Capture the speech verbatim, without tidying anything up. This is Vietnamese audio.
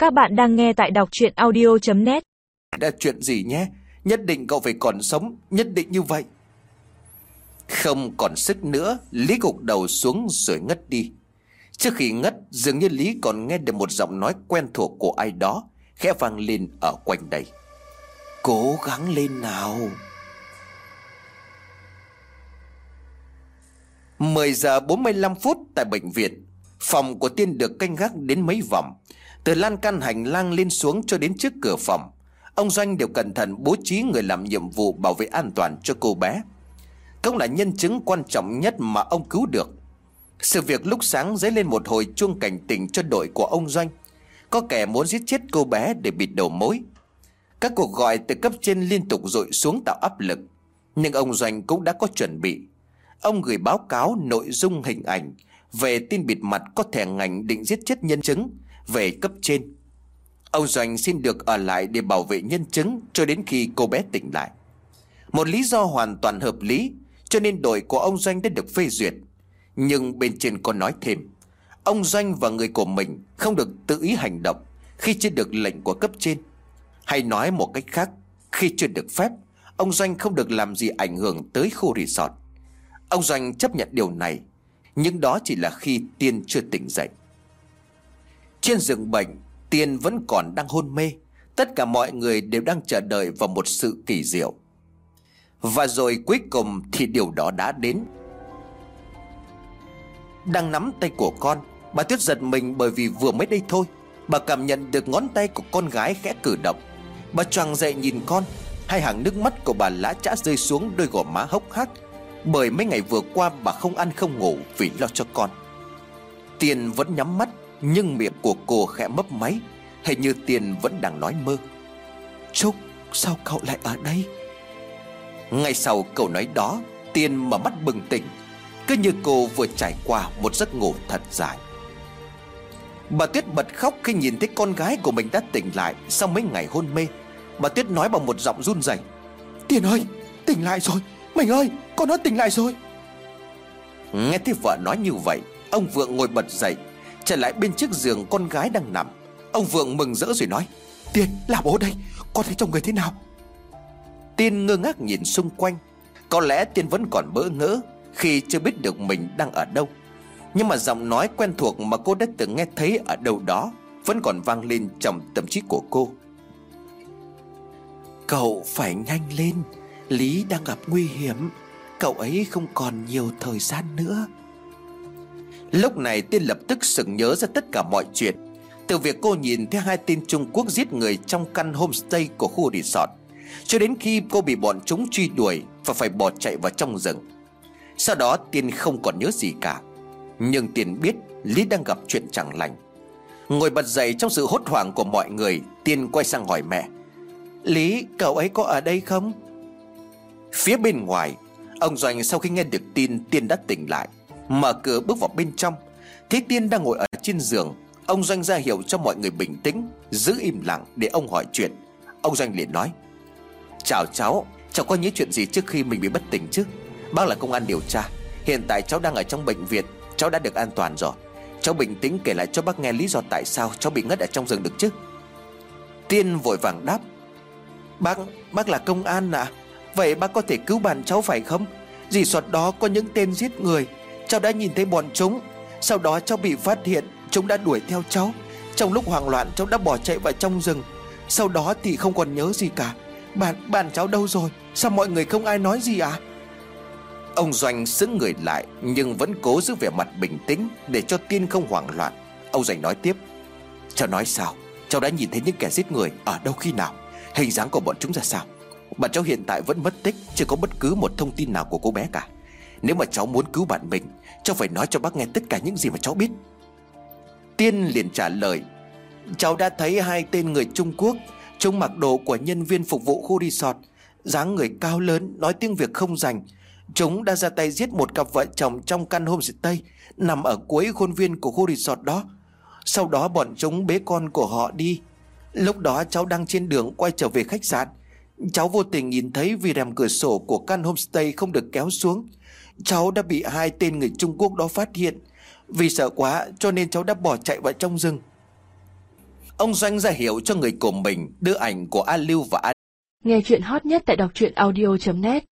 Các bạn đang nghe tại đọc truyện audio chấm net. Đã chuyện gì nhé? Nhất định cậu phải còn sống, nhất định như vậy. Không còn sức nữa, Lý gục đầu xuống rồi ngất đi. Trước khi ngất, dường như Lý còn nghe được một giọng nói quen thuộc của ai đó khẽ vang lên ở quanh đây. Cố gắng lên nào. Mười giờ bốn mươi lăm phút tại bệnh viện. Phòng của Tiên được canh gác đến mấy vòng, từ lan can hành lang lên xuống cho đến trước cửa phòng. Ông Doanh đều cẩn thận bố trí người làm nhiệm vụ bảo vệ an toàn cho cô bé. Cũng là nhân chứng quan trọng nhất mà ông cứu được. Sự việc lúc sáng dấy lên một hồi chuông cảnh tỉnh cho đội của ông Doanh. Có kẻ muốn giết chết cô bé để bịt đầu mối. Các cuộc gọi từ cấp trên liên tục dội xuống tạo áp lực. Nhưng ông Doanh cũng đã có chuẩn bị. Ông gửi báo cáo nội dung hình ảnh về tin bịt mặt có thẻ ngành định giết chết nhân chứng về cấp trên. Ông Doanh xin được ở lại để bảo vệ nhân chứng cho đến khi cô bé tỉnh lại. Một lý do hoàn toàn hợp lý, cho nên đội của ông Doanh đã được phê duyệt. Nhưng bên trên còn nói thêm, ông Doanh và người của mình không được tự ý hành động khi chưa được lệnh của cấp trên. Hay nói một cách khác, khi chưa được phép, ông Doanh không được làm gì ảnh hưởng tới khu resort. Ông Doanh chấp nhận điều này, nhưng đó chỉ là khi Tiên chưa tỉnh dậy. Trên giường bệnh, Tiên vẫn còn đang hôn mê. Tất cả mọi người đều đang chờ đợi vào một sự kỳ diệu. Và rồi cuối cùng thì điều đó đã đến. Đang nắm tay của con, bà Tuyết giật mình bởi vì vừa mới đây thôi bà cảm nhận được ngón tay của con gái khẽ cử động. Bà choàng dậy nhìn con. Hai hàng nước mắt của bà lã chã rơi xuống đôi gò má hốc hác, bởi mấy ngày vừa qua bà không ăn không ngủ vì lo cho con. Tiên vẫn nhắm mắt, nhưng miệng của cô khẽ mấp máy, hình như Tiên vẫn đang nói mơ. Trúc, sao cậu lại ở đây? Ngay sau câu nói đó, Tiên mở mắt bừng tỉnh, cứ như cô vừa trải qua một giấc ngủ thật dài. Bà Tuyết bật khóc khi nhìn thấy con gái của mình đã tỉnh lại sau mấy ngày hôn mê. Bà Tuyết nói bằng một giọng run rẩy: Tiên ơi, tỉnh lại rồi. Mình ơi, con nó tỉnh lại rồi. Nghe thấy vợ nói như vậy, ông Vượng ngồi bật dậy, trở lại bên chiếc giường con gái đang nằm. Ông Vượng mừng rỡ rồi nói: Tiên, là bố đây, con thấy trông người thế nào? Tiên ngơ ngác nhìn xung quanh. Có lẽ Tiên vẫn còn bỡ ngỡ khi chưa biết được mình đang ở đâu. Nhưng mà giọng nói quen thuộc mà cô đã từng nghe thấy ở đâu đó vẫn còn vang lên trong tâm trí của cô. Cậu phải nhanh lên, Lý đang gặp nguy hiểm. Cậu ấy không còn nhiều thời gian nữa. Lúc này Tiên lập tức sực nhớ ra tất cả mọi chuyện, từ việc cô nhìn thấy hai tên Trung Quốc giết người trong căn homestay của khu resort, cho đến khi cô bị bọn chúng truy đuổi và phải bỏ chạy vào trong rừng. Sau đó Tiên không còn nhớ gì cả. Nhưng Tiên biết Lý đang gặp chuyện chẳng lành. Ngồi bật dậy trong sự hốt hoảng của mọi người, Tiên quay sang hỏi mẹ: Lý, cậu ấy có ở đây không? Phía bên ngoài, ông Doanh sau khi nghe được tin Tiên đã tỉnh lại, mở cửa bước vào bên trong. Thấy Tiên đang ngồi ở trên giường, ông Doanh ra hiệu cho mọi người bình tĩnh, giữ im lặng để ông hỏi chuyện. Ông Doanh liền nói: Chào cháu, cháu có nhớ chuyện gì trước khi mình bị bất tỉnh chứ? Bác là công an điều tra, hiện tại cháu đang ở trong bệnh viện, cháu đã được an toàn rồi. Cháu bình tĩnh kể lại cho bác nghe lý do tại sao cháu bị ngất ở trong rừng được chứ? Tiên vội vàng đáp: Bác, bác là công an à? Vậy bác có thể cứu bạn cháu phải không? Resort đó có những tên giết người, cháu đã nhìn thấy bọn chúng. Sau đó cháu bị phát hiện, chúng đã đuổi theo cháu. Trong lúc hoảng loạn cháu đã bỏ chạy vào trong rừng. Sau đó thì không còn nhớ gì cả. Bạn, bạn cháu đâu rồi? Sao mọi người không ai nói gì à? Ông Doanh sững người lại, nhưng vẫn cố giữ vẻ mặt bình tĩnh để cho Tiên không hoảng loạn. Ông Doanh nói tiếp: Cháu nói sao? Cháu đã nhìn thấy những kẻ giết người ở đâu khi nào? Hình dáng của bọn chúng ra sao? Bạn cháu hiện tại vẫn mất tích, chưa có bất cứ một thông tin nào của cô bé cả. Nếu mà cháu muốn cứu bạn mình, cháu phải nói cho bác nghe tất cả những gì mà cháu biết. Tiên liền trả lời: Cháu đã thấy hai tên người Trung Quốc. Chúng mặc đồ của nhân viên phục vụ khu resort, dáng người cao lớn, nói tiếng Việt không rành. Chúng đã ra tay giết một cặp vợ chồng trong căn homestay nằm ở cuối khuôn viên của khu resort đó. Sau đó bọn chúng bế con của họ đi. Lúc đó cháu đang trên đường quay trở về khách sạn. Cháu vô tình nhìn thấy vì rèm cửa sổ của căn homestay không được kéo xuống. Cháu đã bị hai tên người Trung Quốc đó phát hiện. Vì sợ quá cho nên cháu đã bỏ chạy vào trong rừng. Ông Doanh ra hiệu cho người của mình đưa ảnh của A Lưu và A. Nghe chuyện hot nhất tại đọc truyện audio chấm net.